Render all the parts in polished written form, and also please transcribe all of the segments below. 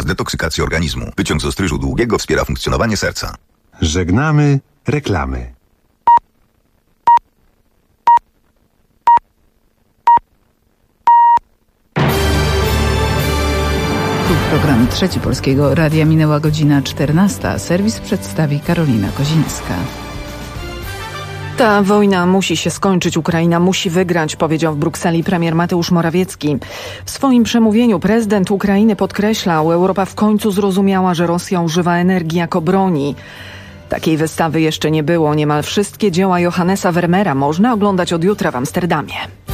detoksykacji organizmu. Wyciąg z ostryżu długiego wspiera funkcjonowanie serca. Żegnamy reklamy. Program Trzeci Polskiego Radia minęła godzina 14. Serwis przedstawi Karolina Kozińska. Ta wojna musi się skończyć, Ukraina musi wygrać, powiedział w Brukseli premier Mateusz Morawiecki. W swoim przemówieniu prezydent Ukrainy podkreślał, Europa w końcu zrozumiała, że Rosja używa energii jako broni. Takiej wystawy jeszcze nie było. Niemal wszystkie dzieła Johannesa Vermeera można oglądać od jutra w Amsterdamie.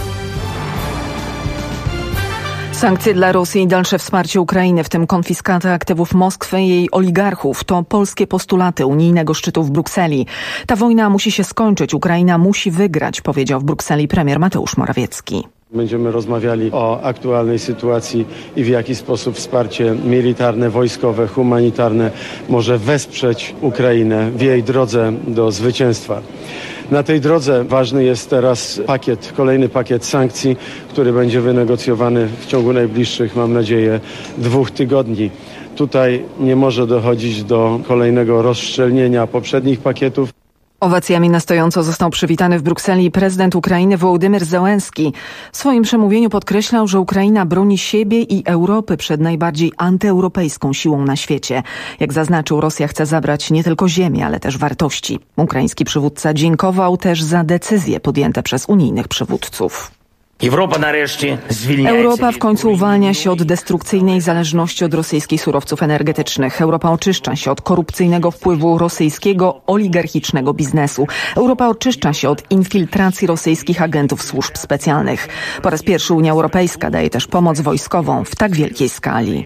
Sankcje dla Rosji i dalsze wsparcie Ukrainy, w tym konfiskata aktywów Moskwy i jej oligarchów, to polskie postulaty unijnego szczytu w Brukseli. Ta wojna musi się skończyć, Ukraina musi wygrać, powiedział w Brukseli premier Mateusz Morawiecki. Będziemy rozmawiali o aktualnej sytuacji i w jaki sposób wsparcie militarne, wojskowe, humanitarne może wesprzeć Ukrainę w jej drodze do zwycięstwa. Na tej drodze ważny jest teraz kolejny pakiet sankcji, który będzie wynegocjowany w ciągu najbliższych, mam nadzieję, 2 tygodni. Tutaj nie może dochodzić do kolejnego rozszczelnienia poprzednich pakietów. Owacjami na stojąco został przywitany w Brukseli prezydent Ukrainy Wołodymyr Zełenski. W swoim przemówieniu podkreślał, że Ukraina broni siebie i Europy przed najbardziej antyeuropejską siłą na świecie. Jak zaznaczył, Rosja chce zabrać nie tylko ziemię, ale też wartości. Ukraiński przywódca dziękował też za decyzje podjęte przez unijnych przywódców. Europa w końcu uwalnia się od destrukcyjnej zależności od rosyjskich surowców energetycznych. Europa oczyszcza się od korupcyjnego wpływu rosyjskiego oligarchicznego biznesu. Europa oczyszcza się od infiltracji rosyjskich agentów służb specjalnych. Po raz pierwszy Unia Europejska daje też pomoc wojskową w tak wielkiej skali.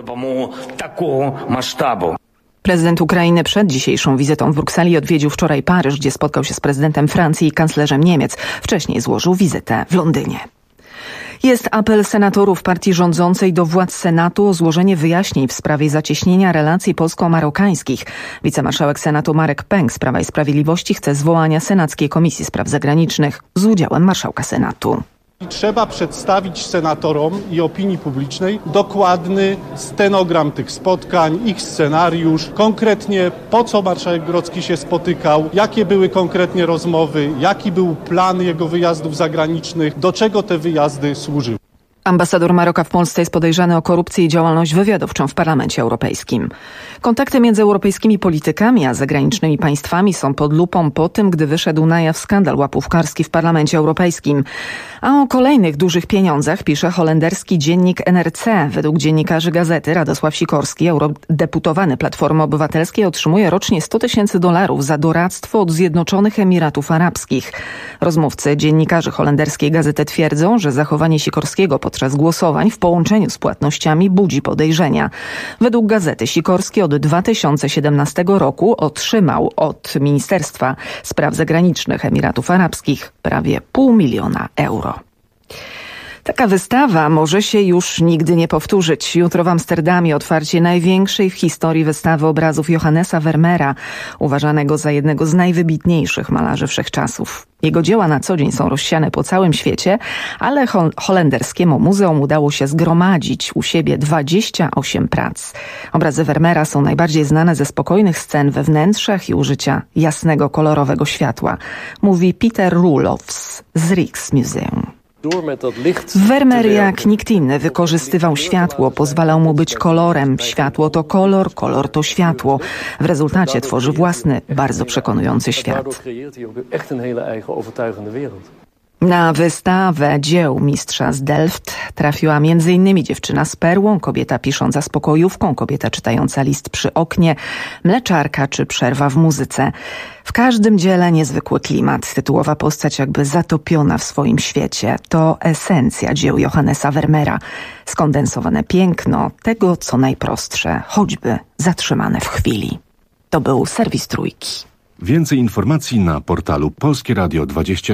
Prezydent Ukrainy przed dzisiejszą wizytą w Brukseli odwiedził wczoraj Paryż, gdzie spotkał się z prezydentem Francji i kanclerzem Niemiec. Wcześniej złożył wizytę w Londynie. Jest apel senatorów partii rządzącej do władz Senatu o złożenie wyjaśnień w sprawie zacieśnienia relacji polsko-marokańskich. Wicemarszałek Senatu Marek Pęk z Prawa i Sprawiedliwości chce zwołania Senackiej Komisji Spraw Zagranicznych z udziałem marszałka Senatu. Trzeba przedstawić senatorom i opinii publicznej dokładny stenogram tych spotkań, ich scenariusz, konkretnie po co marszałek Grodzki się spotykał, jakie były konkretnie rozmowy, jaki był plan jego wyjazdów zagranicznych, do czego te wyjazdy służyły. Ambasador Maroka w Polsce jest podejrzany o korupcję i działalność wywiadowczą w Parlamencie Europejskim. Kontakty między europejskimi politykami a zagranicznymi państwami są pod lupą po tym, gdy wyszedł na jaw skandal łapówkarski w Parlamencie Europejskim. A o kolejnych dużych pieniądzach pisze holenderski dziennik NRC. Według dziennikarzy gazety Radosław Sikorski, eurodeputowany Platformy Obywatelskiej, otrzymuje rocznie $100,000 za doradztwo od Zjednoczonych Emiratów Arabskich. Rozmówcy dziennikarzy holenderskiej gazety twierdzą, że zachowanie Sikorskiego podczas głosowań w połączeniu z płatnościami budzi podejrzenia. Według gazety Sikorski od 2017 roku otrzymał od Ministerstwa Spraw Zagranicznych Emiratów Arabskich prawie €500 000. Taka wystawa może się już nigdy nie powtórzyć. Jutro w Amsterdamie otwarcie największej w historii wystawy obrazów Johannesa Vermeera, uważanego za jednego z najwybitniejszych malarzy wszechczasów. Jego dzieła na co dzień są rozsiane po całym świecie, ale holenderskiemu muzeum udało się zgromadzić u siebie 28 prac. Obrazy Vermeera są najbardziej znane ze spokojnych scen we wnętrzach i użycia jasnego, kolorowego światła, mówi Peter Roelofs z Rijksmuseum. Vermeer jak nikt inny wykorzystywał światło, pozwalał mu być kolorem. Światło to kolor, kolor to światło. W rezultacie tworzy własny, bardzo przekonujący świat. Na wystawę dzieł mistrza z Delft trafiła m.in. dziewczyna z perłą, kobieta pisząca z pokojówką, kobieta czytająca list przy oknie, mleczarka czy przerwa w muzyce. W każdym dziele niezwykły klimat, tytułowa postać jakby zatopiona w swoim świecie. To esencja dzieł Johannesa Vermeera. Skondensowane piękno tego, co najprostsze, choćby zatrzymane w chwili. To był serwis Trójki. Więcej informacji na portalu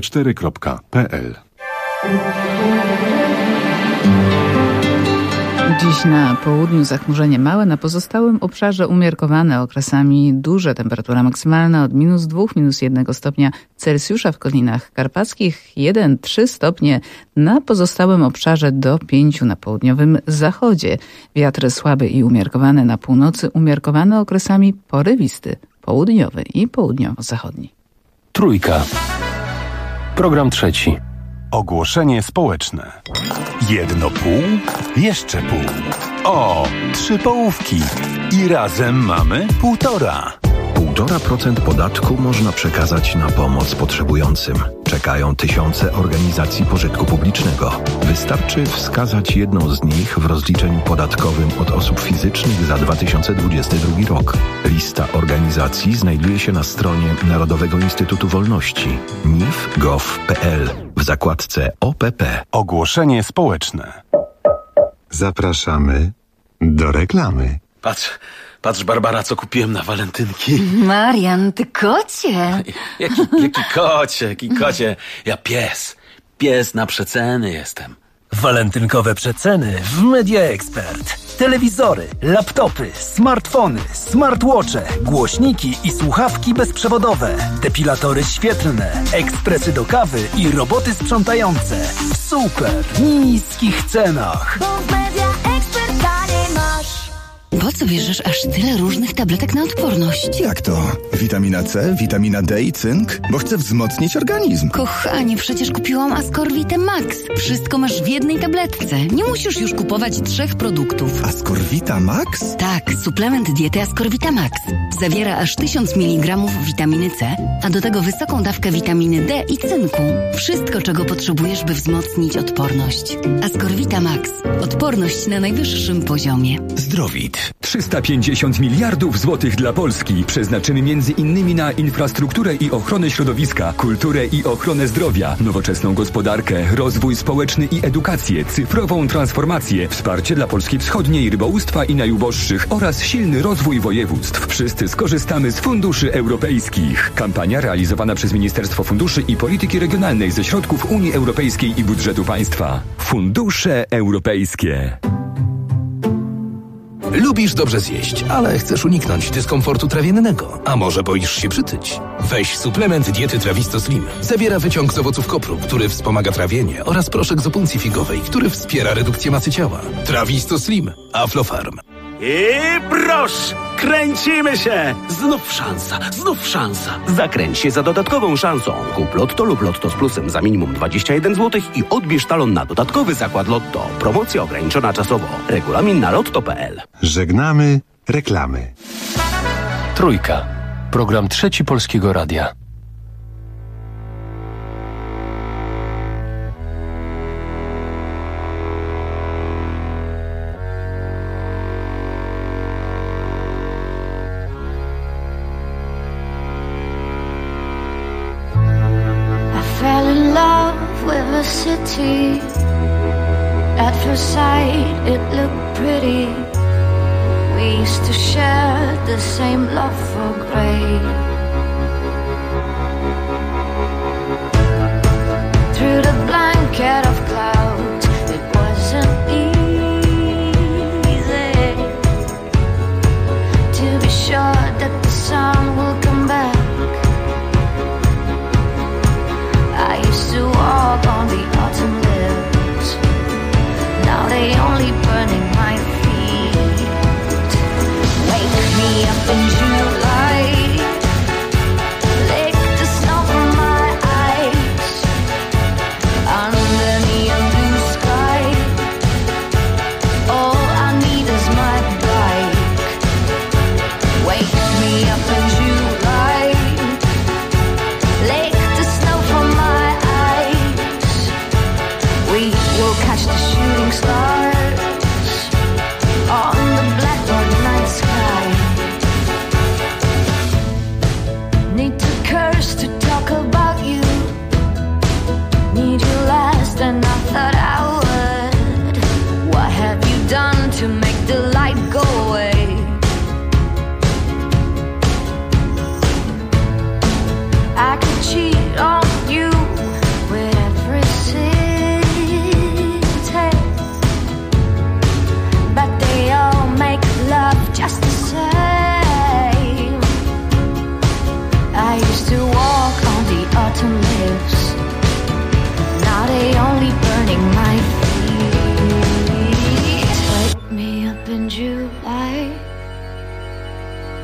polskieradio24.pl. Dziś na południu zachmurzenie małe, na pozostałym obszarze umiarkowane, okresami duże. Temperatura maksymalna od -2, -1 stopnia Celsjusza w Kolinach Karpackich, 1-3 stopnie na pozostałym obszarze do 5 na południowym zachodzie. Wiatr słaby i umiarkowany na północy, umiarkowany okresami porywisty, południowy i południowo-zachodni. Trójka. Program trzeci. Ogłoszenie społeczne. 1,5? Jeszcze pół. O, 3 połówki. I razem mamy 1,5. 1,5% podatku można przekazać na pomoc potrzebującym. Czekają tysiące organizacji pożytku publicznego. Wystarczy wskazać jedną z nich w rozliczeniu podatkowym od osób fizycznych za 2022 rok. Lista organizacji znajduje się na stronie Narodowego Instytutu Wolności nif.gov.pl w zakładce OPP. Ogłoszenie społeczne. Zapraszamy do reklamy. Patrz, Barbara, co kupiłem na walentynki. Marian, ty kocie. Jaki kocie? Ja pies na przeceny jestem. Walentynkowe przeceny w Media Expert. Telewizory, laptopy, smartfony, smartwatche, głośniki i słuchawki bezprzewodowe, depilatory świetlne, ekspresy do kawy i roboty sprzątające w super niskich cenach. Po co bierzesz aż tyle różnych tabletek na odporność? Jak to? Witamina C, witamina D i cynk? Bo chcę wzmocnić organizm. Kochanie, przecież kupiłam Ascorvitę Max. Wszystko masz w jednej tabletce. Nie musisz już kupować 3 produktów. Ascorvita Max? Tak, suplement diety Ascorvita Max. Zawiera aż 1000 mg witaminy C, a do tego wysoką dawkę witaminy D i cynku. Wszystko, czego potrzebujesz, by wzmocnić odporność. Ascorvita Max. Odporność na najwyższym poziomie. Zdrowit. 350 miliardów złotych dla Polski przeznaczymy m.in. na infrastrukturę i ochronę środowiska, kulturę i ochronę zdrowia, nowoczesną gospodarkę, rozwój społeczny i edukację, cyfrową transformację, wsparcie dla Polski Wschodniej, rybołówstwa i najuboższych oraz silny rozwój województw. Wszyscy skorzystamy z funduszy europejskich. Kampania realizowana przez Ministerstwo Funduszy i Polityki Regionalnej ze środków Unii Europejskiej i budżetu państwa. Fundusze europejskie. Lubisz dobrze zjeść, ale chcesz uniknąć dyskomfortu trawiennego. A może boisz się przytyć? Weź suplement diety Trawisto Slim. Zawiera wyciąg z owoców kopru, który wspomaga trawienie, oraz proszek z opuncji figowej, który wspiera redukcję masy ciała. Trawisto Slim. Aflofarm. I proszę, kręcimy się! Znów szansa. Zakręć się za dodatkową szansą. Kup Lotto lub Lotto z plusem za minimum 21 zł i odbierz talon na dodatkowy zakład Lotto. Promocja ograniczona czasowo. Regulamin na lotto.pl. Żegnamy reklamy. Trójka. Program trzeci Polskiego Radia. City. At first sight, it looked pretty. We used to share the same love for gray. Through the blanket of clouds, it wasn't easy to be sure that the sun will come back. I used to walk on the autumn leaves. Now they only burn in my feet. Wake me up in July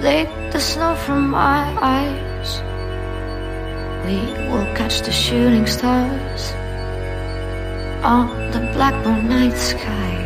lick the snow from my eyes. We will catch the shooting stars on the blackbird night sky.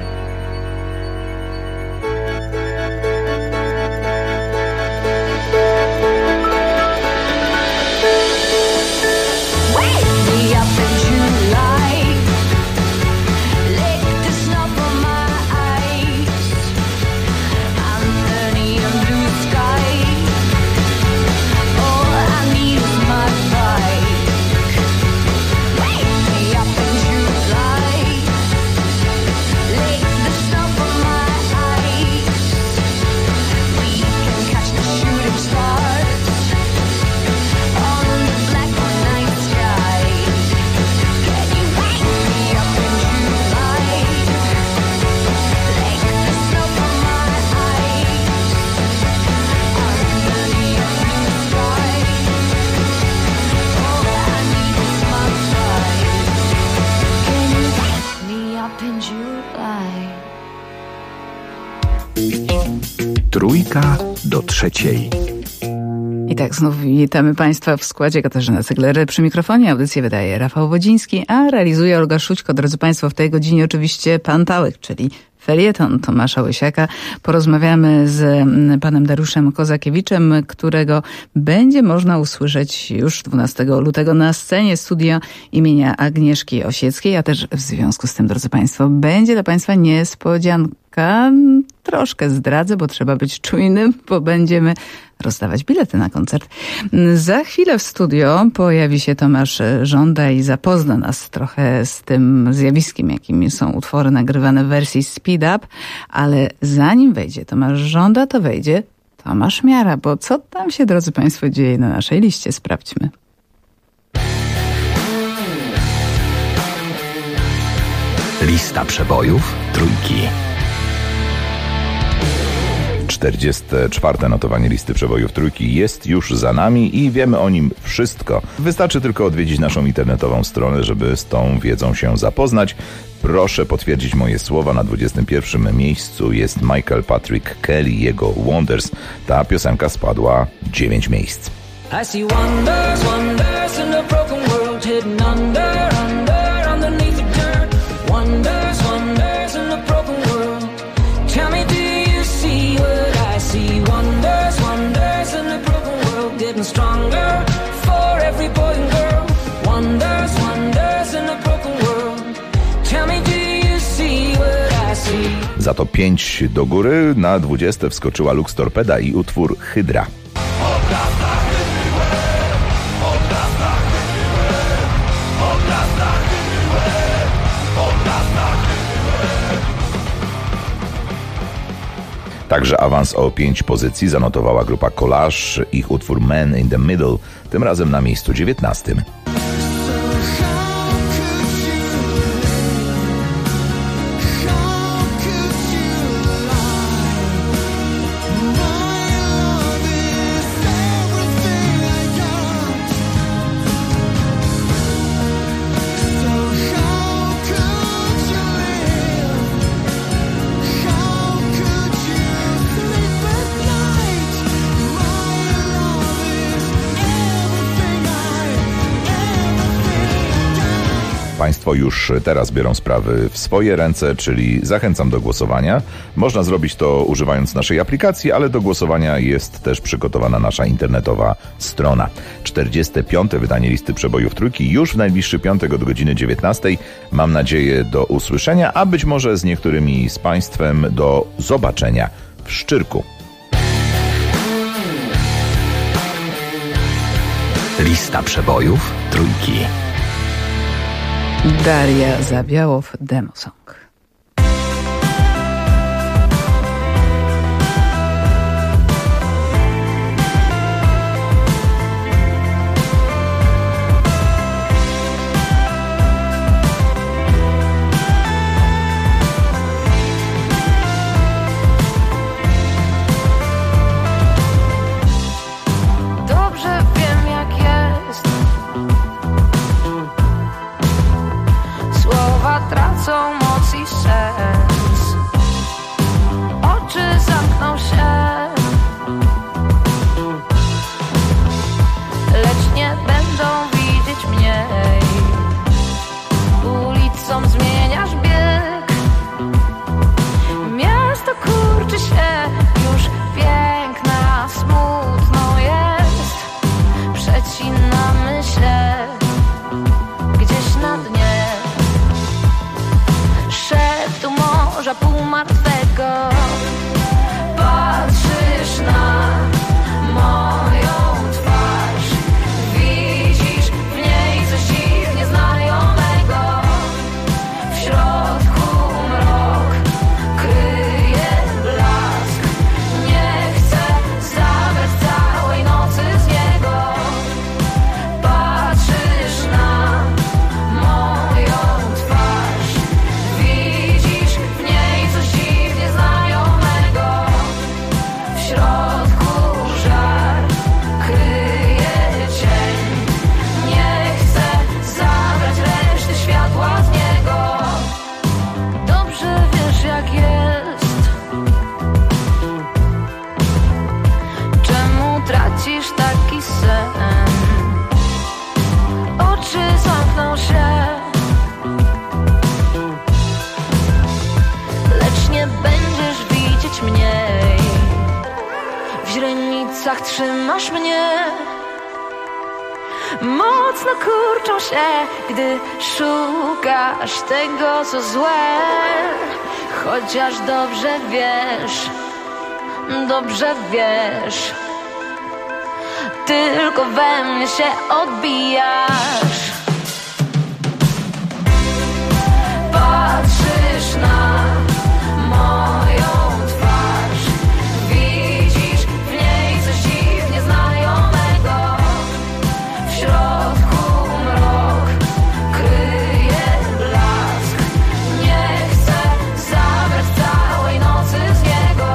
Trójka do trzeciej. I tak znów witamy Państwa w składzie. Katarzyna Cegler przy mikrofonie. Audycję wydaje Rafał Wodziński, a realizuje Olga Szućko. Drodzy Państwo, w tej godzinie oczywiście Pan Pałek, czyli felieton Tomasza Łysiaka. Porozmawiamy z panem Dariuszem Kozakiewiczem, którego będzie można usłyszeć już 12 lutego na scenie studia imienia Agnieszki Osieckiej, a też w związku z tym, drodzy Państwo, będzie dla Państwa niespodzianka. Troszkę zdradzę, bo trzeba być czujnym, bo będziemy rozdawać bilety na koncert. Za chwilę w studio pojawi się Tomasz Żąda i zapozna nas trochę z tym zjawiskiem, jakim są utwory nagrywane w wersji speed up, ale zanim wejdzie Tomasz Żąda, to wejdzie Tomasz Miara, bo co tam się, drodzy Państwo, dzieje na naszej liście? Sprawdźmy. Lista przebojów trójki. 44. notowanie listy przebojów trójki jest już za nami i wiemy o nim wszystko. Wystarczy tylko odwiedzić naszą internetową stronę, żeby z tą wiedzą się zapoznać. Proszę potwierdzić moje słowa. Na 21. miejscu jest Michael Patrick Kelly, jego Wonders. Ta piosenka spadła 9 miejsc. I see wonders, wonders in a broken world, hidden under, underneath the dirt. Wonders, wonders in a broken world. Tell me, do you see what I see? Wonders, wonders in a broken world, getting stronger for every boy and girl. Wonders, wonders in a broken world. Tell me, do you see what I see? Za to 5 do góry. Na 20 wskoczyła Lux Torpeda i utwór Hydra. Także awans o 5 pozycji zanotowała grupa Collage, ich utwór Man in the Middle, tym razem na miejscu 19. Państwo już teraz biorą sprawy w swoje ręce, czyli zachęcam do głosowania. Można zrobić to używając naszej aplikacji, ale do głosowania jest też przygotowana nasza internetowa strona. 45. wydanie listy przebojów trójki już w najbliższy piątek od godziny 19. Mam nadzieję do usłyszenia, a być może z niektórymi z Państwem do zobaczenia w Szczyrku. Lista przebojów trójki. Daria Zabiałow, Demo Song. Dobrze wiem, jak jest. Słowa tracą moc i w źrenicach trzymasz mnie. Mocno kurczą się, gdy szukasz tego, co złe. Chociaż dobrze wiesz, tylko we mnie się odbijasz. Patrzysz na moją twarz, widzisz w niej coś dziwnie znajomego. W środku mrok kryje blask. Nie chcę zabrać całej nocy z niego.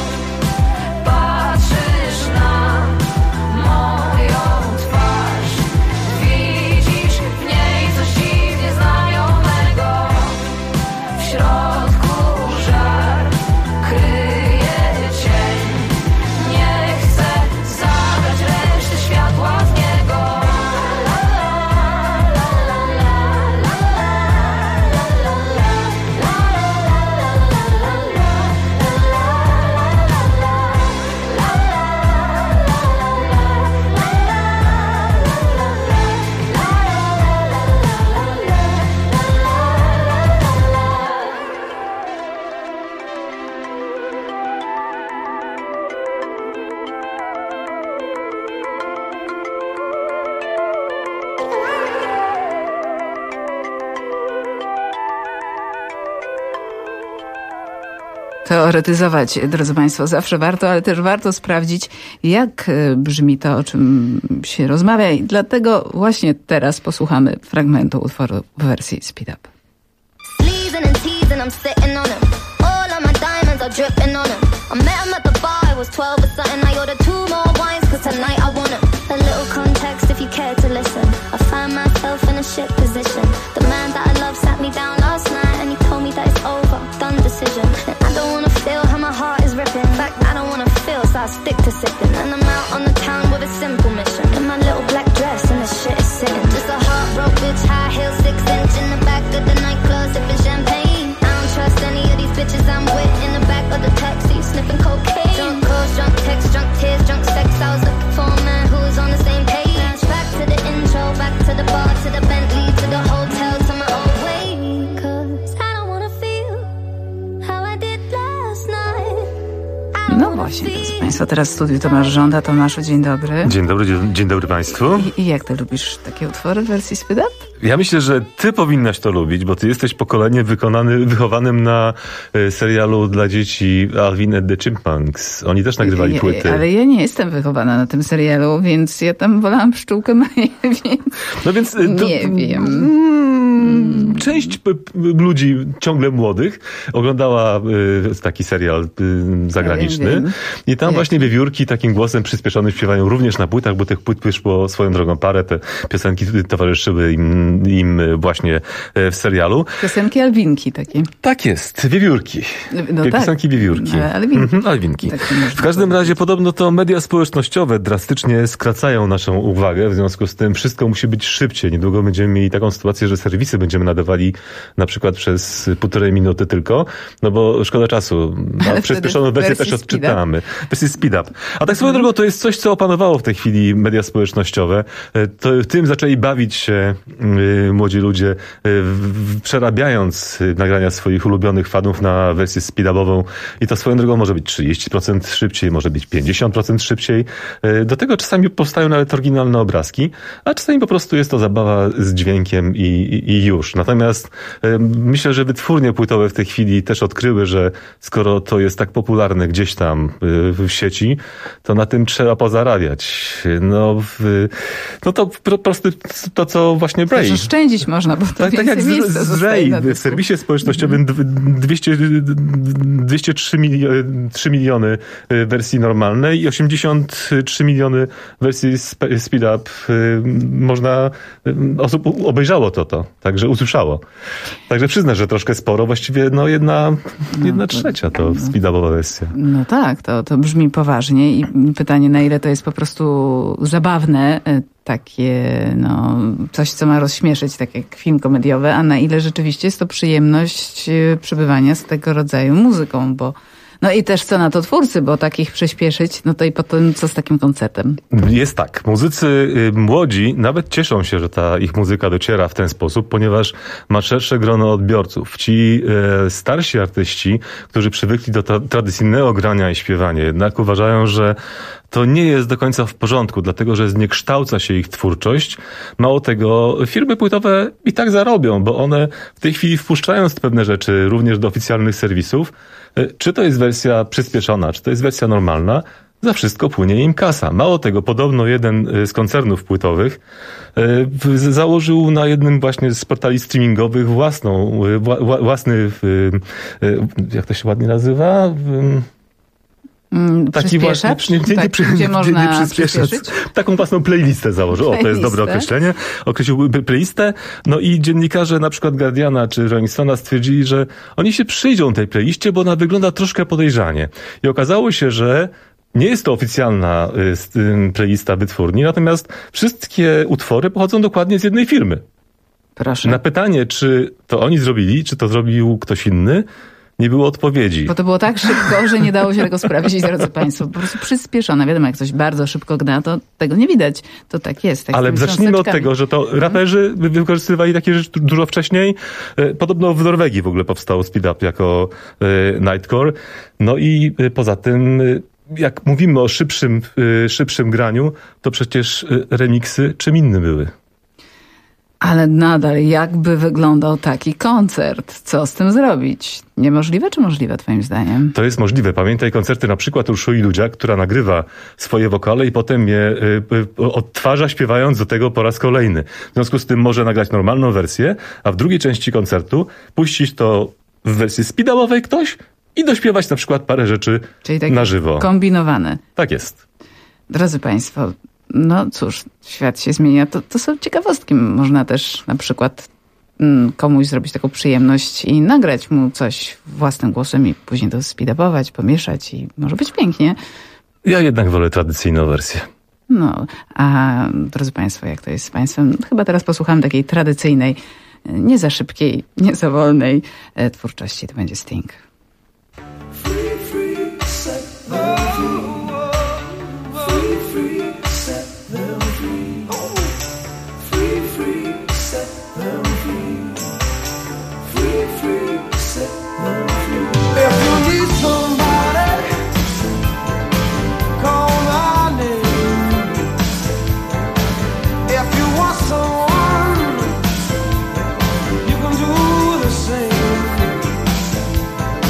Patrzysz na moją twarz, widzisz w niej coś dziwnie znajomego. W środku żar kryje cień. Nie chcę zabrać reszty światła z niego. Teoretyzować, drodzy Państwo, zawsze warto, ale też warto sprawdzić, jak brzmi to, o czym się rozmawia. I dlatego właśnie teraz posłuchamy fragmentu utworu w wersji Speed Up. Sleezing and teasing, I'm sitting on him. All of my diamonds are dripping on him. I met him at the bar, I was 12 or something. I ordered 2 more wines, cause tonight I want him. A little context if you care to listen. I find myself in a shit position. The man that I love sat me down last night and he told me that it's over, done decision. And I don't wanna feel how my heart is ripping. In fact, I don't wanna feel, so I stick to sipping. And I'm out on the town with a simple mission. In my little black dress and the shit is sitting. Just a heartbroken bitch, high heels, 6-inch in the back of the nightclub, sipping champagne. I don't trust any of these bitches I'm with. In the back of the taxi, sniffing cocaine. Drunk calls, drunk texts, drunk tears, drunk sex. I was looking for a man who was on the same page. Back to the intro, back to the bar, to the Bentley, to the hotel, to my own way. Cause I don't wanna feel how I did last night. No właśnie, drodzy Państwo, teraz w studiu Tomasz Żąda. Tomaszu, dzień dobry. Dzień dobry Państwu. I jak ty lubisz takie utwory w wersji Speed Up? Ja myślę, że ty powinnaś to lubić, bo ty jesteś pokoleniem wychowanym na serialu dla dzieci Alvin and the Chipmunks. Oni też nagrywali płyty. Ale ja nie jestem wychowana na tym serialu, więc ja tam wolałam Pszczółkę Maję, więc... No więc... nie wiem. Część ludzi ciągle młodych oglądała taki serial zagraniczny i tam właśnie wiewiórki takim głosem przyspieszonym śpiewają również na płytach, bo tych płyt wyszło swoją drogą parę. Te piosenki towarzyszyły im właśnie w serialu. Piosenki Alwinki takie. Tak jest, wiewiórki. No piosenki wiewiórki. Alwinki. W każdym razie podobno to media społecznościowe drastycznie skracają naszą uwagę, w związku z tym wszystko musi być szybciej. Niedługo będziemy mieli taką sytuację, że serwisy będziemy nadawali na przykład przez 1,5 minuty tylko, no bo szkoda czasu. A przyspieszoną wersję też odczytamy. Wersję speed up. A tak swoją drogą to jest coś, co opanowało w tej chwili media społecznościowe. Tym zaczęli bawić się młodzi ludzie, przerabiając nagrania swoich ulubionych fanów na wersję speed-upową i to swoją drogą może być 30% szybciej, może być 50% szybciej. Do tego czasami powstają nawet oryginalne obrazki, a czasami po prostu jest to zabawa z dźwiękiem i już. Natomiast myślę, że wytwórnie płytowe w tej chwili też odkryły, że skoro to jest tak popularne gdzieś tam w sieci, to na tym trzeba pozarabiać. No to po prostu to, co właśnie Bray. Też oszczędzić można, bo to tak jak z Bray w serwisie społecznościowym 203 miliony wersji normalnej i 83 miliony wersji speed up osób obejrzało to, także usłyszało. Także przyznam, że troszkę sporo, właściwie jedna trzecia to speed-upowa wersja. No tak, to brzmi poważnie i pytanie, na ile to jest po prostu zabawne, takie, coś, co ma rozśmieszyć, tak jak film komediowy, a na ile rzeczywiście jest to przyjemność przebywania z tego rodzaju muzyką, bo No i też co na to twórcy, bo takich przyspieszyć, no to i potem co z takim koncertem? Jest tak. Muzycy młodzi nawet cieszą się, że ta ich muzyka dociera w ten sposób, ponieważ ma szersze grono odbiorców. Ci starsi artyści, którzy przywykli do tradycyjnego grania i śpiewania, jednak uważają, że to nie jest do końca w porządku, dlatego że zniekształca się ich twórczość. Mało tego, firmy płytowe i tak zarobią, bo one w tej chwili wpuszczając pewne rzeczy również do oficjalnych serwisów, czy to jest wersja przyspieszona, czy to jest wersja normalna, za wszystko płynie im kasa. Mało tego, podobno jeden z koncernów płytowych założył na jednym właśnie z portali streamingowych własny, jak to się ładnie nazywa? Taki właśnie, gdzie można przyspieszyć? Taką własną playlistę założył. O, to jest dobre określenie. Określił playlistę. No i dziennikarze na przykład Guardiana czy Rolling Stone'a stwierdzili, że oni się przyjrzą tej playliście, bo ona wygląda troszkę podejrzanie. I okazało się, że nie jest to oficjalna playlista wytwórni, natomiast wszystkie utwory pochodzą dokładnie z jednej firmy. Proszę. Na pytanie, czy to oni zrobili, czy to zrobił ktoś inny, nie było odpowiedzi. Bo to było tak szybko, że nie dało się tego sprawdzić, drodzy państwo. Po prostu przyspieszone. Wiadomo, jak coś bardzo szybko gra, to tego nie widać. To tak jest. Tak. Ale zacznijmy od tego, że to raperzy wykorzystywali takie rzeczy dużo wcześniej. Podobno w Norwegii w ogóle powstał Speed Up jako Nightcore. No i poza tym, jak mówimy o szybszym graniu, to przecież remiksy czym innym były. Ale nadal, jakby wyglądał taki koncert? Co z tym zrobić? Niemożliwe czy możliwe, twoim zdaniem? To jest możliwe. Pamiętaj koncerty na przykład Urszuli Ludziak, która nagrywa swoje wokale i potem je odtwarza, śpiewając do tego po raz kolejny. W związku z tym może nagrać normalną wersję, a w drugiej części koncertu puścić to w wersji speed-upowej ktoś i dośpiewać na przykład parę rzeczy na żywo. Kombinowane. Tak jest. Drodzy państwo, no cóż, świat się zmienia. To są ciekawostki. Można też na przykład komuś zrobić taką przyjemność i nagrać mu coś własnym głosem i później to speed-upować, pomieszać i może być pięknie. Ja jednak wolę tradycyjną wersję. No, a drodzy państwo, jak to jest z państwem? Chyba teraz posłuchamy takiej tradycyjnej, nie za szybkiej, nie za wolnej twórczości. To będzie Sting. Someone, you can do the same.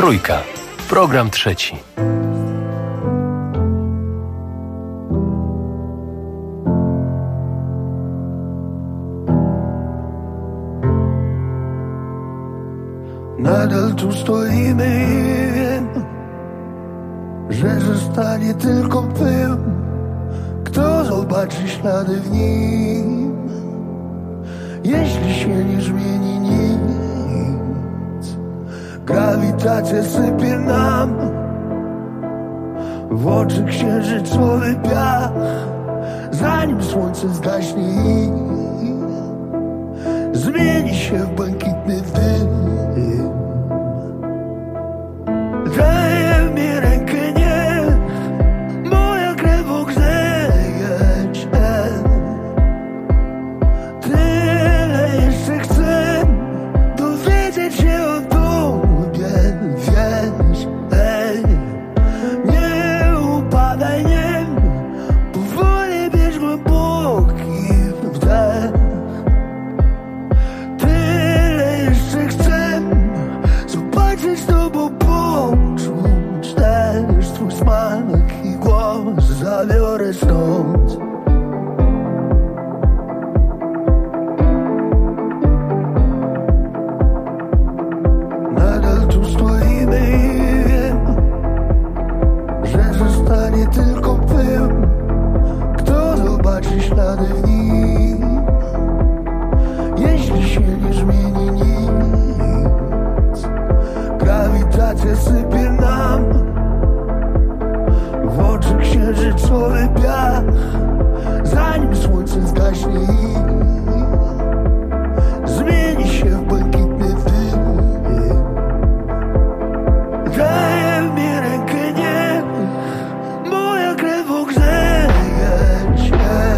Trójka. Program trzeci. Nadal tu stoimy i wiem, że zostanie tylko pył, kto zobaczy ślady w nim, jeśli się nie zmieni nic. Grawitacja sypie nam w oczy księżycowy piach, zanim słońce zgaśnie i zmieni się w błękitny dym. Daj mi rękę, nie, moja krew ogrzeje cię. Tyle jeszcze chcę dowiedzieć się o tobie, wiesz, nie upadaj, nie, powoli bierz głęboki wdech. Tyle jeszcze chcę zobaczyć z tobą, poczuć też twój smak i głos, zabiorę stąd. Nadal tu stoimy i wiem, że zostanie tylko pył, kto zobaczy ślady w nim, jeśli się nie zmieni nic. Grawitacja sypie nam w oczy księżycowy piach, zanim słońce zgaśnie i zmieni się w błękitny dym. Daj mi rękę, nie, moja krew ogrzeje cię.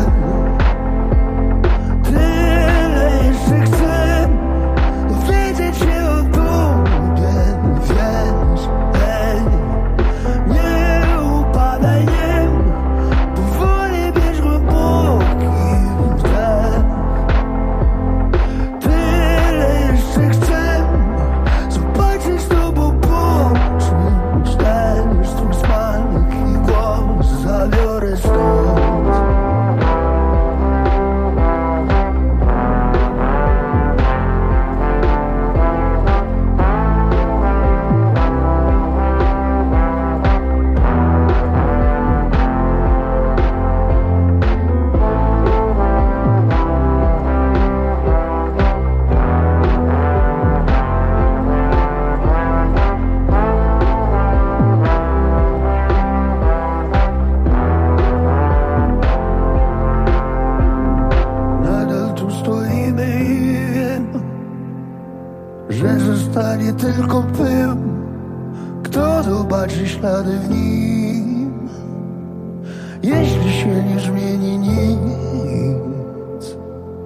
Tyle jeszcze chcę dowiedzieć się o tobie, wiesz, nie upadaj, nie, powoli bierz głęboki wdech. Tyle jeszcze chcę zobaczyć z tobą, poczuć też twój smak i głos, zabiorę stąd. Nadal tu stoimy i wiem, że zostanie tylko pył, kto zobaczy ślady w nim, jeśli się nie zmieni nic.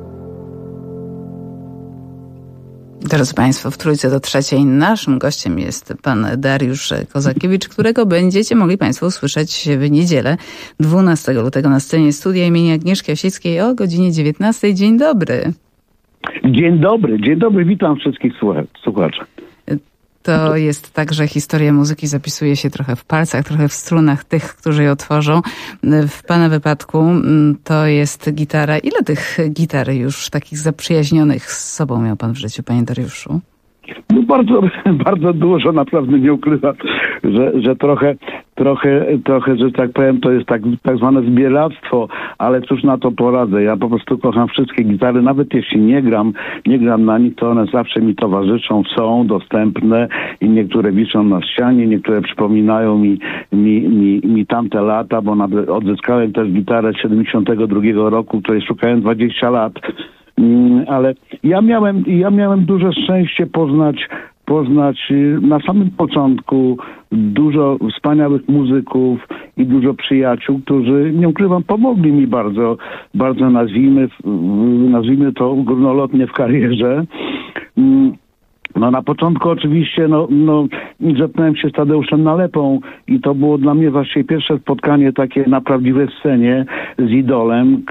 Drodzy Państwo, w Trójce do trzeciej naszym gościem jest pan Dariusz Kozakiewicz, którego będziecie mogli Państwo usłyszeć w niedzielę 12 lutego na scenie studia imienia Agnieszki Osieckiej o godzinie 19. Dzień dobry. Dzień dobry, witam wszystkich słuchaczy. To jest tak, że historia muzyki zapisuje się trochę w palcach, trochę w strunach tych, którzy ją tworzą. W pana wypadku to jest gitara. Ile tych gitar już takich zaprzyjaźnionych z sobą miał pan w życiu, panie Dariuszu? No bardzo dużo, naprawdę nie ukrywam, że trochę, że tak powiem, to jest tak zwane zbieractwo, ale cóż na to poradzę. Ja po prostu kocham wszystkie gitary, nawet jeśli nie gram na nich, to one zawsze mi towarzyszą, są dostępne i niektóre wiszą na ścianie, niektóre przypominają mi tamte lata, bo odzyskałem też gitarę z 72 roku, której szukałem 20 lat. Ale ja miałem duże szczęście poznać na samym początku dużo wspaniałych muzyków i dużo przyjaciół, którzy, nie ukrywam, pomogli mi bardzo, nazwijmy to górnolotnie w karierze. No na początku oczywiście zetknąłem się z Tadeuszem Nalepą i to było dla mnie właśnie pierwsze spotkanie takie na prawdziwej scenie z idolem,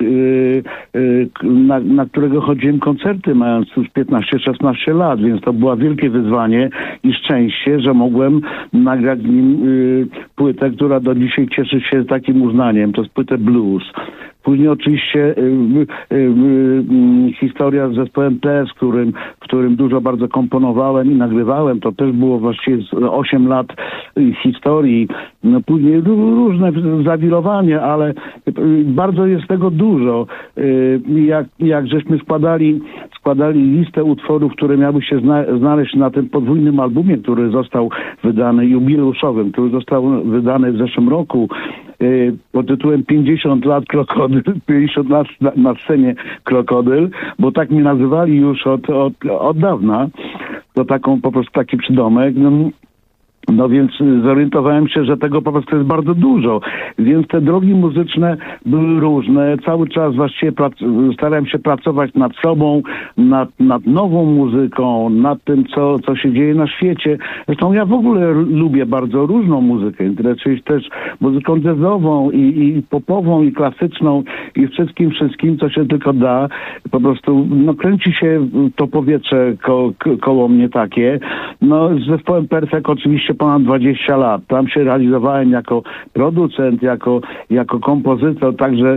na którego chodziłem koncerty mając już 15-16 lat, więc to było wielkie wyzwanie i szczęście, że mogłem nagrać z nim płytę, która do dzisiaj cieszy się takim uznaniem. To jest płytę blues. Później oczywiście historia z zespołem T, w którym dużo bardzo komponowałem i nagrywałem. To też było właściwie 8 lat historii. No później różne zawirowanie, ale bardzo jest tego dużo. Jak żeśmy składali listę utworów, które miały się znaleźć na tym podwójnym albumie, który został wydany, jubileuszowym, który został wydany w zeszłym roku, pod tytułem 50 lat Krokodyl, 50 lat na scenie Krokodyl, bo tak mnie nazywali już od dawna. To po prostu taki przydomek. No więc zorientowałem się, że tego po prostu jest bardzo dużo. Więc te drogi muzyczne były różne. Cały czas właściwie starałem się pracować nad sobą, nad nową muzyką, nad tym, co się dzieje na świecie. Zresztą ja w ogóle lubię bardzo różną muzykę. Interesuję się też muzyką jazzową i popową, i klasyczną, i wszystkim, co się tylko da. Po prostu kręci się to powietrze koło mnie takie. No z zespołem Perfekt oczywiście ponad 20 lat. Tam się realizowałem jako producent, jako kompozytor, także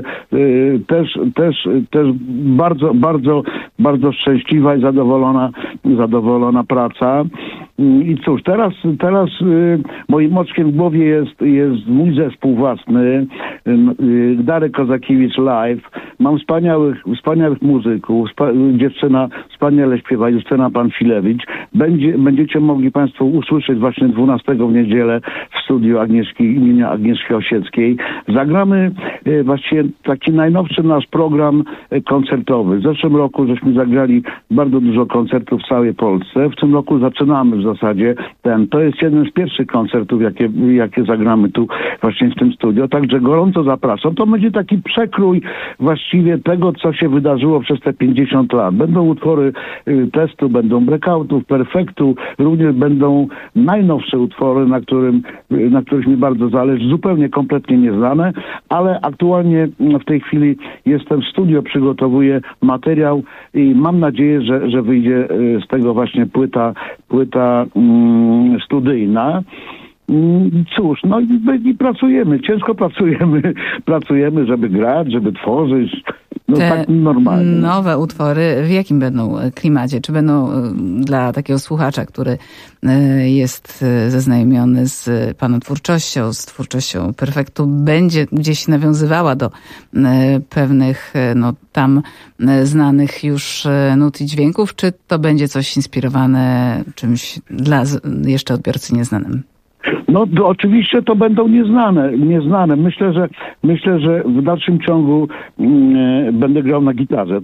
też bardzo, bardzo, bardzo szczęśliwa i zadowolona praca. I cóż, teraz moim oczkiem w głowie jest mój zespół własny, Darek Kozakiewicz Live. Mam wspaniałych muzyków, dziewczyna wspaniale śpiewa, Justyna Panfilewicz. Będziecie mogli Państwo usłyszeć właśnie 12 w niedzielę w studiu imienia Agnieszki Osieckiej. Zagramy właściwie taki najnowszy nasz program koncertowy. W zeszłym roku żeśmy zagrali bardzo dużo koncertów w całej Polsce. W tym roku zaczynamy w zasadzie to jest jeden z pierwszych koncertów, jakie zagramy tu właśnie w tym studiu. Także gorąco zapraszam. To będzie taki przekrój właściwie tego, co się wydarzyło przez te 50 lat. Będą utwory Testu, będą Breakoutów, Perfektu, również będą najnowsze utwory, na których mi bardzo zależy, zupełnie kompletnie nieznane, ale aktualnie w tej chwili jestem w studio, przygotowuję materiał i mam nadzieję, że wyjdzie z tego właśnie płyta studyjna. Cóż, i pracujemy, ciężko pracujemy, żeby grać, żeby tworzyć. Tak normalnie. Nowe utwory, w jakim będą klimacie? Czy będą dla takiego słuchacza, który jest zaznajomiony z Pana twórczością, z twórczością Perfektu, będzie gdzieś nawiązywała do pewnych tam znanych już nut i dźwięków, czy to będzie coś inspirowane czymś dla jeszcze odbiorcy nieznanym? No oczywiście to będą nieznane. Myślę, że w dalszym ciągu będę grał na gitarze.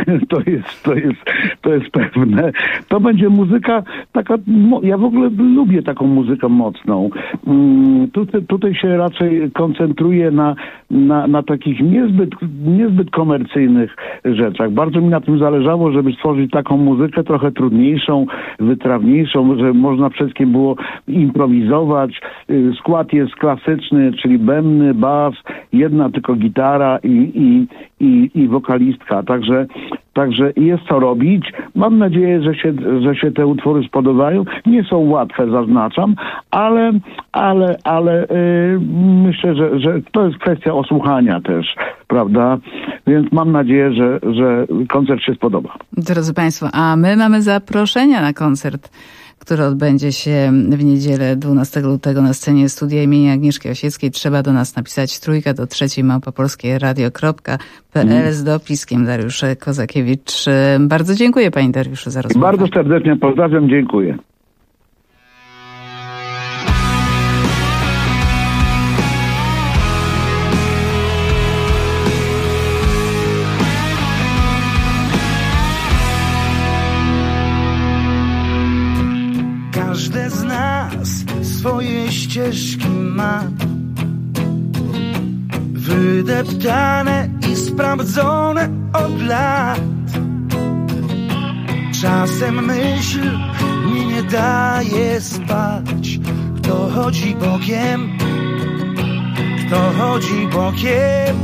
To jest pewne. To będzie muzyka taka, ja w ogóle lubię taką muzykę mocną. Tutaj się raczej koncentruję na takich niezbyt komercyjnych rzeczach. Bardzo mi na tym zależało, żeby stworzyć taką muzykę trochę trudniejszą, wytrawniejszą, żeby można wszystkim było improwizować. Skład jest klasyczny, czyli bębny, bas, jedna tylko gitara i wokalistka. Także jest co robić. Mam nadzieję, że się te utwory spodobają. Nie są łatwe, zaznaczam, ale myślę, że to jest kwestia osłuchania też, prawda? Więc mam nadzieję, że koncert się spodoba. Drodzy Państwo, a my mamy zaproszenia na koncert, który odbędzie się w niedzielę 12 lutego na scenie studia imienia Agnieszki Osieckiej. Trzeba do nas napisać 3do3@polskieradio.pl z dopiskiem Dariusz Kozakiewicz. Bardzo dziękuję Panie Dariuszu za rozmowę. Bardzo serdecznie pozdrawiam, dziękuję. Każde z nas swoje ścieżki ma, wydeptane i sprawdzone od lat. Czasem myśl minie nie daje spać. Kto chodzi bokiem? Kto chodzi bokiem?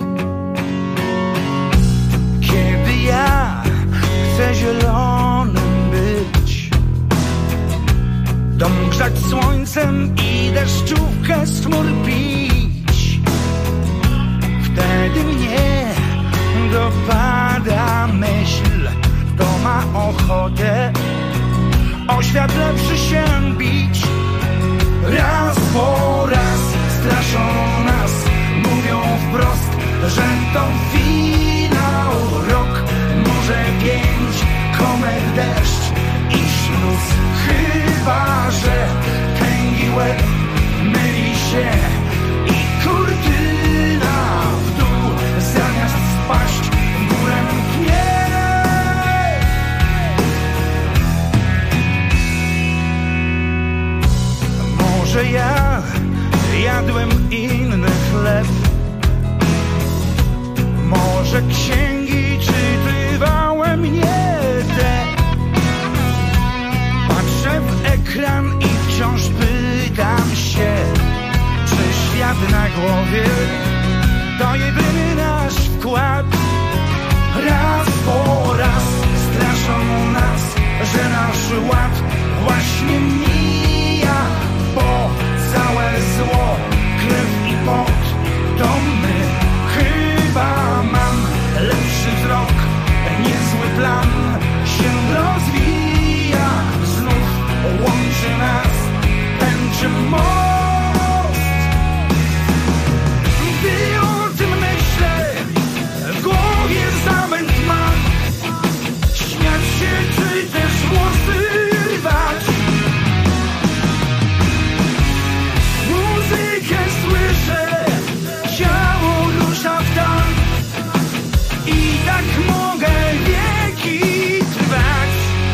Kiedy ja chcę zielonym być, dom grzać słońcem i deszczówkę z chmur pić, wtedy mnie dopada myśl, kto ma ochotę o świat lepszy się bić. Raz po raz straszą nas, mówią wprost, że to finał, rok, może 5, komet, deszcz i śluz. Chyba że tęgi łeb myli się i kurtyna w dół zamiast spaść w górę mknie. Może ja jadłem inny chleb, może księgi czytywałem nie te. Patrzę w ekran i wciąż pytam się, czy świat na głowie to jedyny nasz wkład. Raz po raz straszą nas, że nasz ład właśnie mija, bo całe zło, krew i pot to my. Chyba mam lepszy wzrok, niezły plan się rozwija, znów łączy nas tęczy most. Gdy o tym myślę, w głowie zamęt mam, śmiać się czy też włosy rwać. Muzykę słyszę, ciało rusza w tam i tak mogę wieki trwać.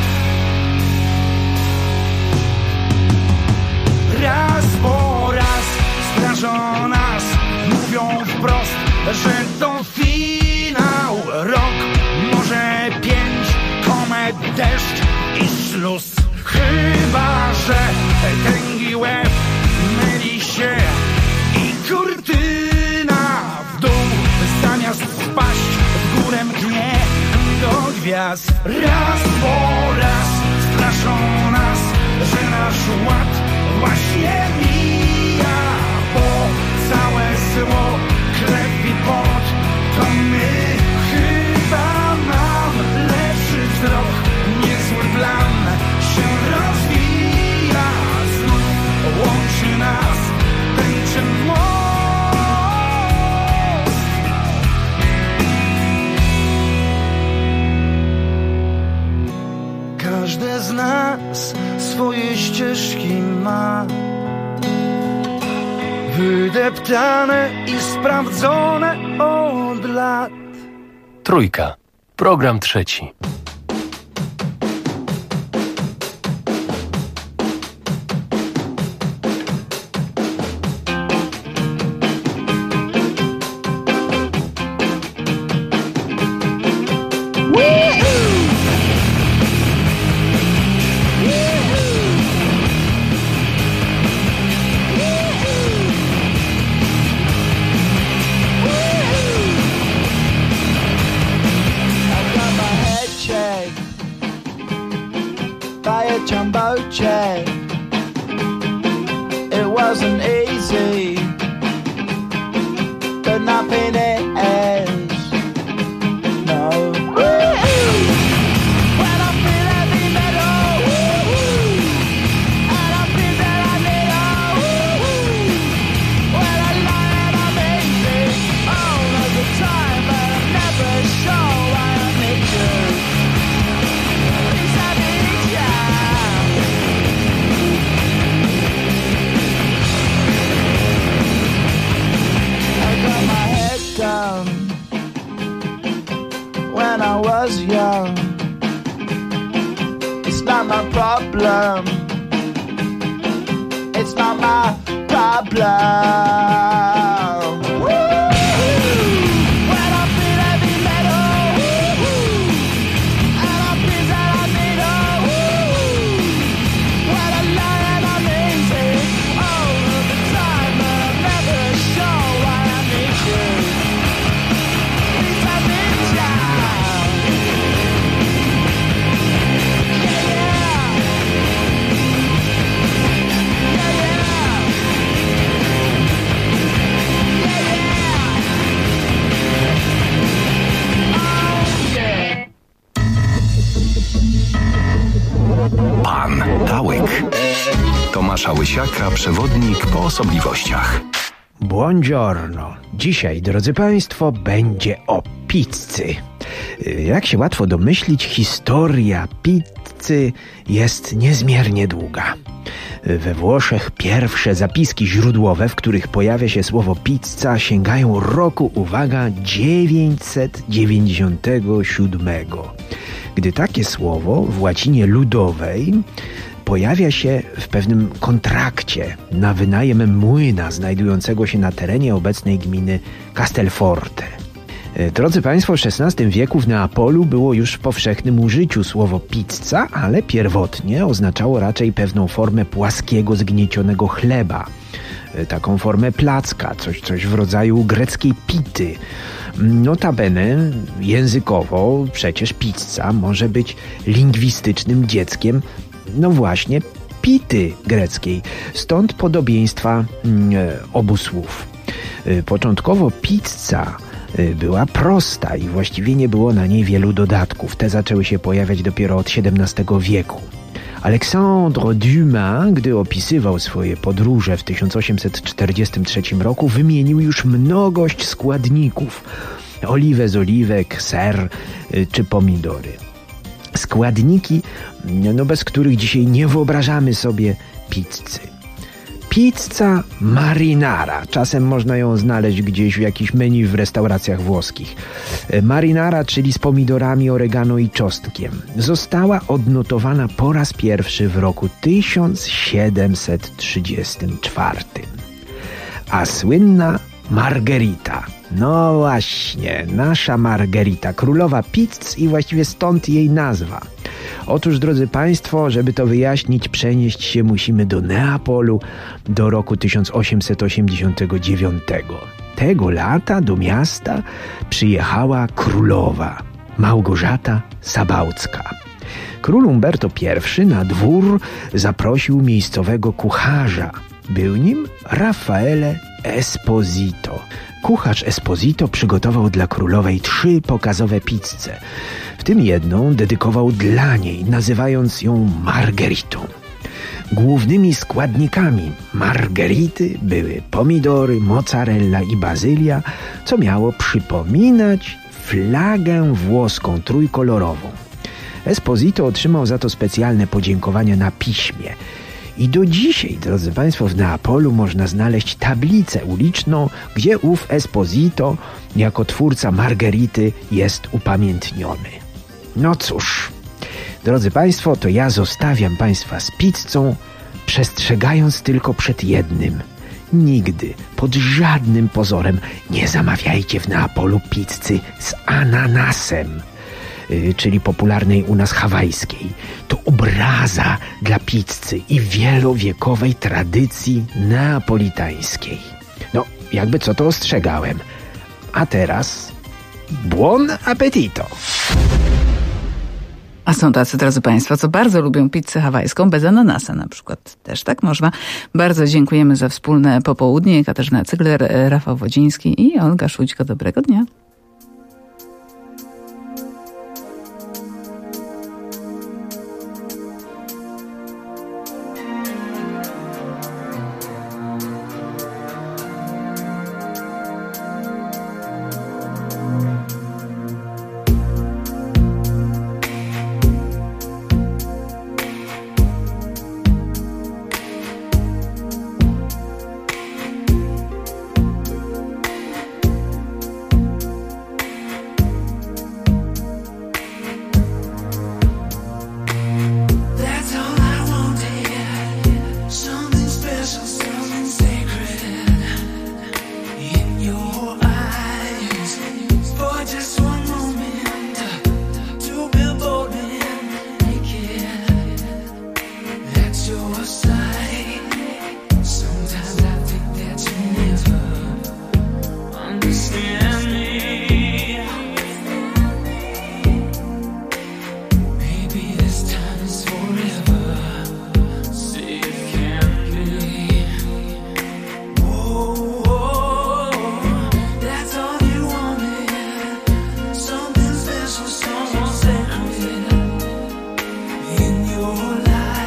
Raz po raz straszą nas, mówią wprost, że to finał, rok, może 5, komet, deszcz i śluz. Chyba że tęgi łeb myli się i kurtyna w dół zamiast spaść w górę mknie do gwiazd. Raz po raz straszą nas, że nasz ład właśnie mija, bo całe zło, krew i pot to my. Chyba mam lepszy wzrok, niezły plan się rozwija, znów łączy nas tęczy most. Każdy z nas swoje ścieżki ma, wydeptane i sprawdzone od lat. Trójka. Program trzeci. Jumbo jet. It wasn't easy, but nothing is. No. When I feel heavy metal, and I feel that I need when I lie and I'm easy all of the time, but I'm never sure why I need you. Because I need you. Down when I was young. It's not my problem. It's not my problem. When I feel heavy metal, and I feel that I need Pan Tałek. Tomasza Łysiaka, przewodnik po osobliwościach. Buongiorno. Dzisiaj, drodzy Państwo, będzie o pizzy. Jak się łatwo domyślić, historia pizzy jest niezmiernie długa. We Włoszech pierwsze zapiski źródłowe, w których pojawia się słowo pizza, sięgają roku, uwaga, 997, gdy takie słowo w łacinie ludowej pojawia się w pewnym kontrakcie na wynajem młyna znajdującego się na terenie obecnej gminy Castelforte. Drodzy Państwo, w XVI wieku w Neapolu było już w powszechnym użyciu słowo pizza, ale pierwotnie oznaczało raczej pewną formę płaskiego, zgniecionego chleba. Taką formę placka, coś w rodzaju greckiej pity. Notabene językowo przecież pizza może być lingwistycznym dzieckiem, no właśnie, pity greckiej. Stąd podobieństwa obu słów. Początkowo pizza była prosta i właściwie nie było na niej wielu dodatków. Te zaczęły się pojawiać dopiero od XVII wieku. Alexandre Dumas, gdy opisywał swoje podróże w 1843 roku, wymienił już mnogość składników. Oliwę z oliwek, ser czy pomidory. Składniki, bez których dzisiaj nie wyobrażamy sobie pizzy. Pizza marinara. Czasem można ją znaleźć gdzieś w jakichś menu w restauracjach włoskich. Marinara, czyli z pomidorami, oregano i czosnkiem, została odnotowana po raz pierwszy w roku 1734. A słynna Margherita. No właśnie, nasza Margherita, królowa pizz i właściwie stąd jej nazwa. Otóż, drodzy Państwo, żeby to wyjaśnić, przenieść się musimy do Neapolu do roku 1889. Tego lata do miasta przyjechała królowa Małgorzata Sabałcka. Król Umberto I na dwór zaprosił miejscowego kucharza. Był nim Raffaele Esposito. Kucharz Esposito przygotował dla królowej 3 pokazowe pizze. W tym jedną dedykował dla niej, nazywając ją Margheritą. Głównymi składnikami Margherity były pomidory, mozzarella i bazylia, co miało przypominać flagę włoską trójkolorową. Esposito otrzymał za to specjalne podziękowania na piśmie. I do dzisiaj, drodzy Państwo, w Neapolu można znaleźć tablicę uliczną, gdzie ów Esposito jako twórca Margherity jest upamiętniony. No cóż, drodzy Państwo, to ja zostawiam Państwa z pizzą, przestrzegając tylko przed jednym. Nigdy, pod żadnym pozorem nie zamawiajcie w Neapolu pizzy z ananasem, czyli popularnej u nas hawajskiej. To obraza dla pizzy i wielowiekowej tradycji neapolitańskiej. No, jakby co, to ostrzegałem. A teraz buon appetito! A są tacy, drodzy Państwo, co bardzo lubią pizzę hawajską bez ananasa na przykład. Też tak można. Bardzo dziękujemy za wspólne popołudnie. Katarzyna Cygler, Rafał Wodziński i Olga Szućko. Dobrego dnia. In your life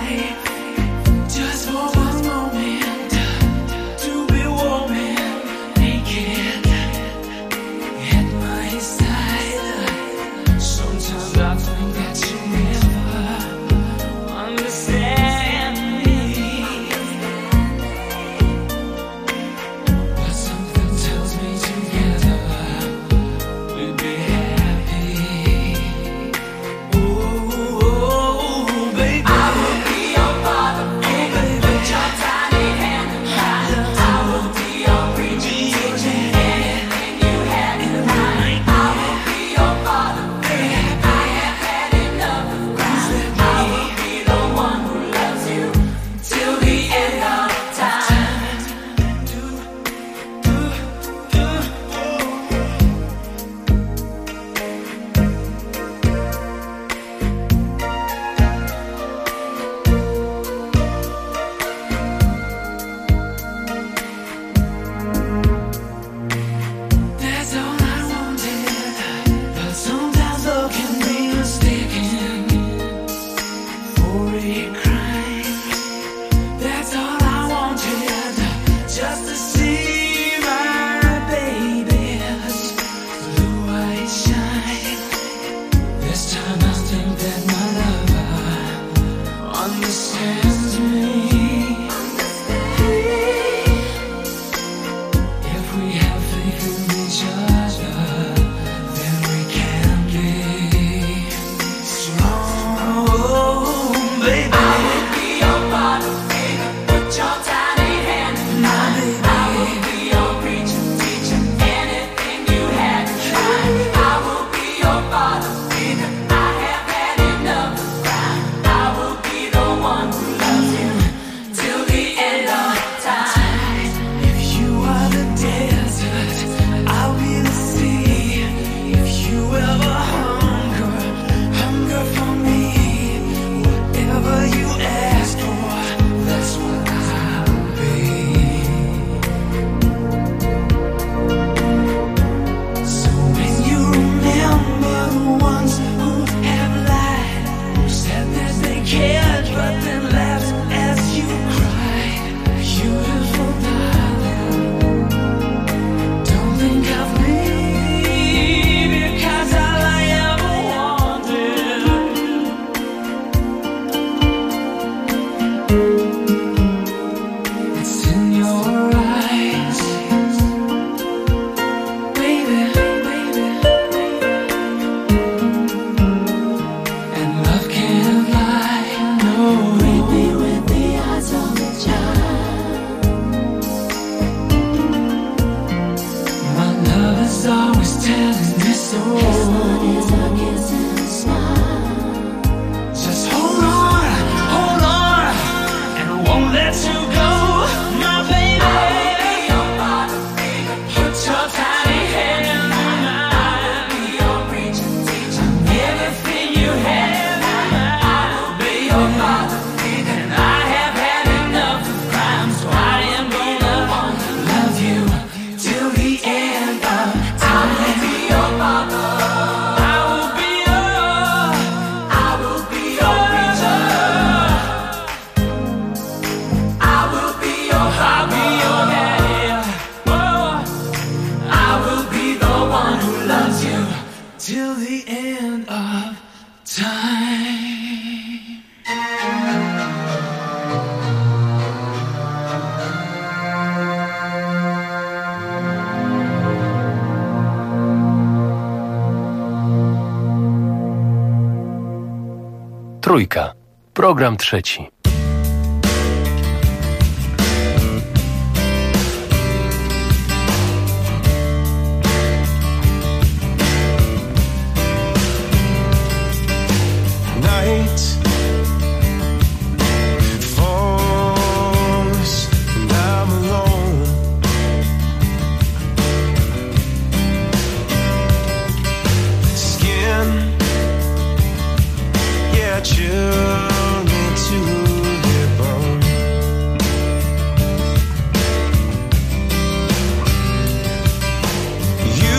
Trójka. Program trzeci.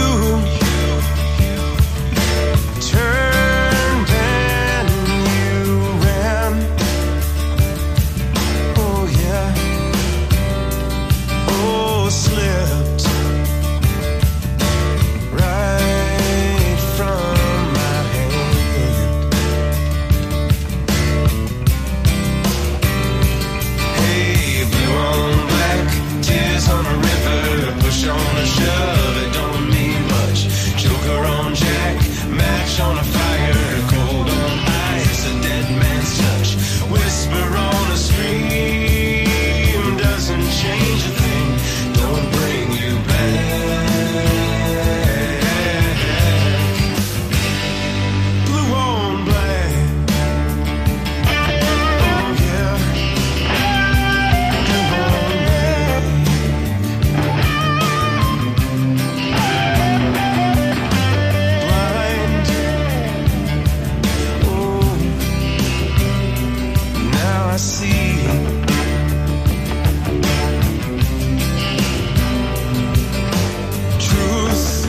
Turned and you see. Truth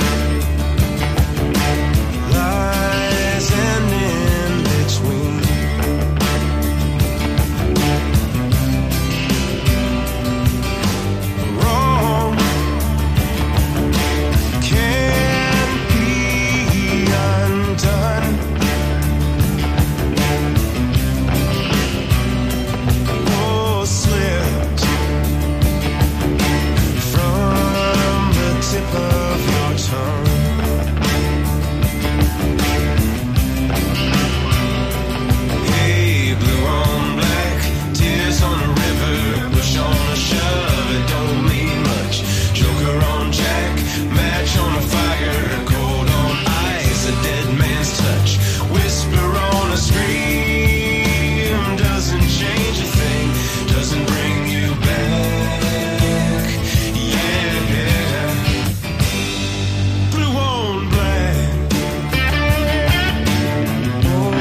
lies and in between. Wrong can't be undone. Oh, slipped from the tip of your tongue. Hey, blue on black, tears on a river, push on a shove, it don't mean much. Joker on Jack, match on a fire, cold on ice, a dead man's touch. Whisper on a scream, doesn't change a thing, doesn't bring you back. Yeah, blue on black. Oh,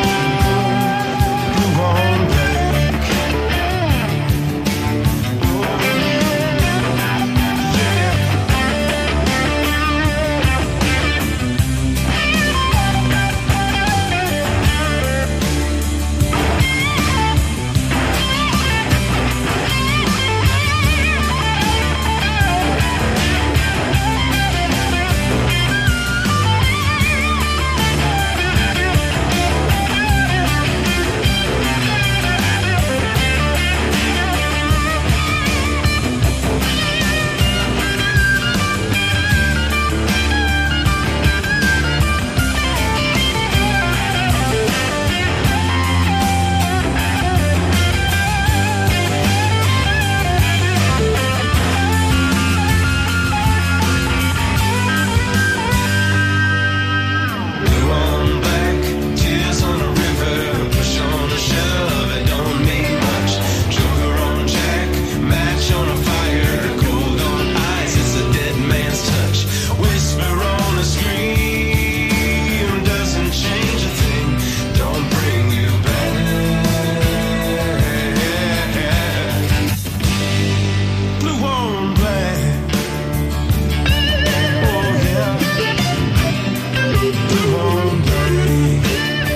blue on black. Oh, yeah. Blue on black, tears on a river, push on a shove, it don't mean much. Joker on Jack, match on a fire, cold on ice, it's a dead man's touch. Whisper on a scream, doesn't change a thing, don't bring you back. Blue on black. Oh yeah. Blue on black.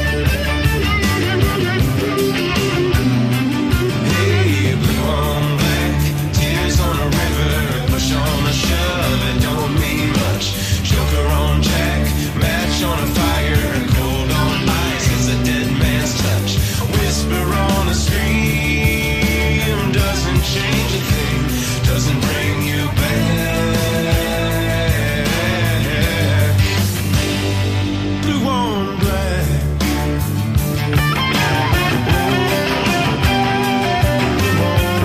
Hey, blue on black, tears on a river, push on a shove, it don't mean much. Joker on Jack, match on a fire, cold on ice, it's a dead man's touch. Whisper on a scream, doesn't change a thing, doesn't bring you back. Blue on black. Blue on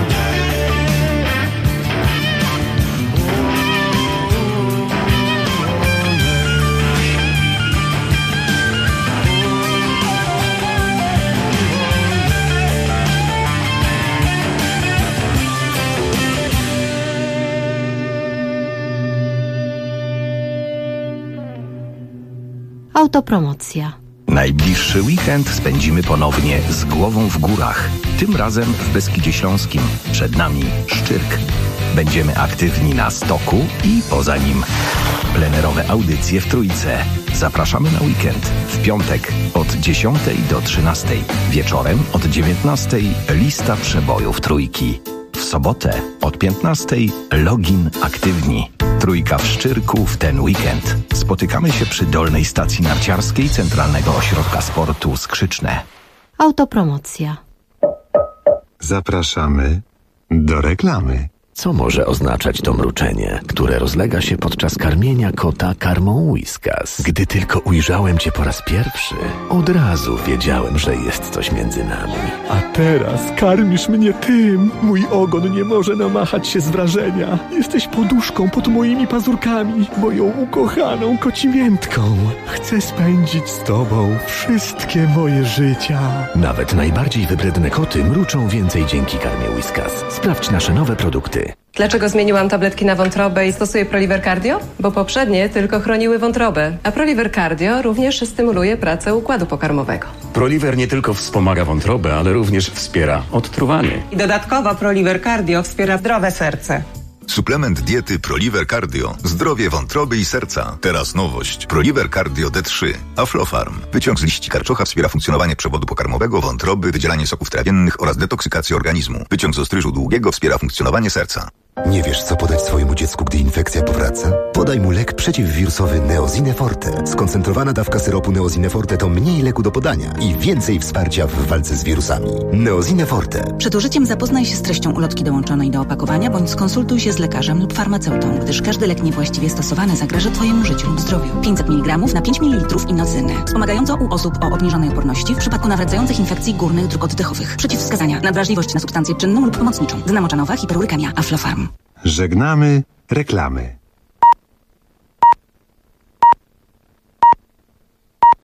Autopromocja. Najbliższy weekend spędzimy ponownie z głową w górach. Tym razem w Beskidzie Śląskim. Przed nami Szczyrk. Będziemy aktywni na stoku i poza nim. Plenerowe audycje w Trójce. Zapraszamy na weekend. W piątek od 10 do 13. Wieczorem od 19 lista przebojów Trójki. W sobotę od 15 login aktywni. Trójka w Szczyrku w ten weekend. Spotykamy się przy dolnej stacji narciarskiej Centralnego Ośrodka Sportu Skrzyczne. Autopromocja. Zapraszamy do reklamy. Co może oznaczać to mruczenie, które rozlega się podczas karmienia kota karmą Whiskas? Gdy tylko ujrzałem cię po raz pierwszy, od razu wiedziałem, że jest coś między nami. A teraz karmisz mnie tym. Mój ogon nie może namachać się z wrażenia. Jesteś poduszką pod moimi pazurkami, moją ukochaną kocimiętką. Chcę spędzić z tobą wszystkie moje życia. Nawet najbardziej wybredne koty mruczą więcej dzięki karmie Whiskas. Sprawdź nasze nowe produkty. diety. Dlaczego zmieniłam tabletki na wątrobę i stosuję Proliver Cardio? Bo poprzednie tylko chroniły wątrobę, a Proliver Cardio również stymuluje pracę układu pokarmowego. Proliver nie tylko wspomaga wątrobę, ale również wspiera odtruwanie. I dodatkowo Proliver Cardio wspiera zdrowe serce. Suplement diety Proliver Cardio. Zdrowie wątroby i serca. Teraz nowość. Proliver Cardio D3. Aflofarm. Wyciąg z liści karczocha wspiera funkcjonowanie przewodu pokarmowego, wątroby, wydzielanie soków trawiennych oraz detoksykację organizmu. Wyciąg z ostryżu długiego wspiera funkcjonowanie serca. Nie wiesz, co podać swojemu dziecku, gdy infekcja powraca? Podaj mu lek przeciwwirusowy Neozine Forte. Skoncentrowana dawka syropu Neozine Forte to mniej leku do podania i więcej wsparcia w walce z wirusami. Neozine Forte. Przed użyciem zapoznaj się z treścią ulotki dołączonej do opakowania, bądź skonsultuj się z lekarzem lub farmaceutą, gdyż każdy lek niewłaściwie stosowany zagraża Twojemu życiu lub zdrowiu. 500 mg na 5 ml inocyny. Wspomagająco u osób o obniżonej odporności w przypadku nawracających infekcji górnych dróg oddechowych. Przeciwwskazania. Nadwrażliwość na substancję czynną lub pomocniczą. Dna moczanowa, hiperurykemia. Aflofarm. Żegnamy reklamy.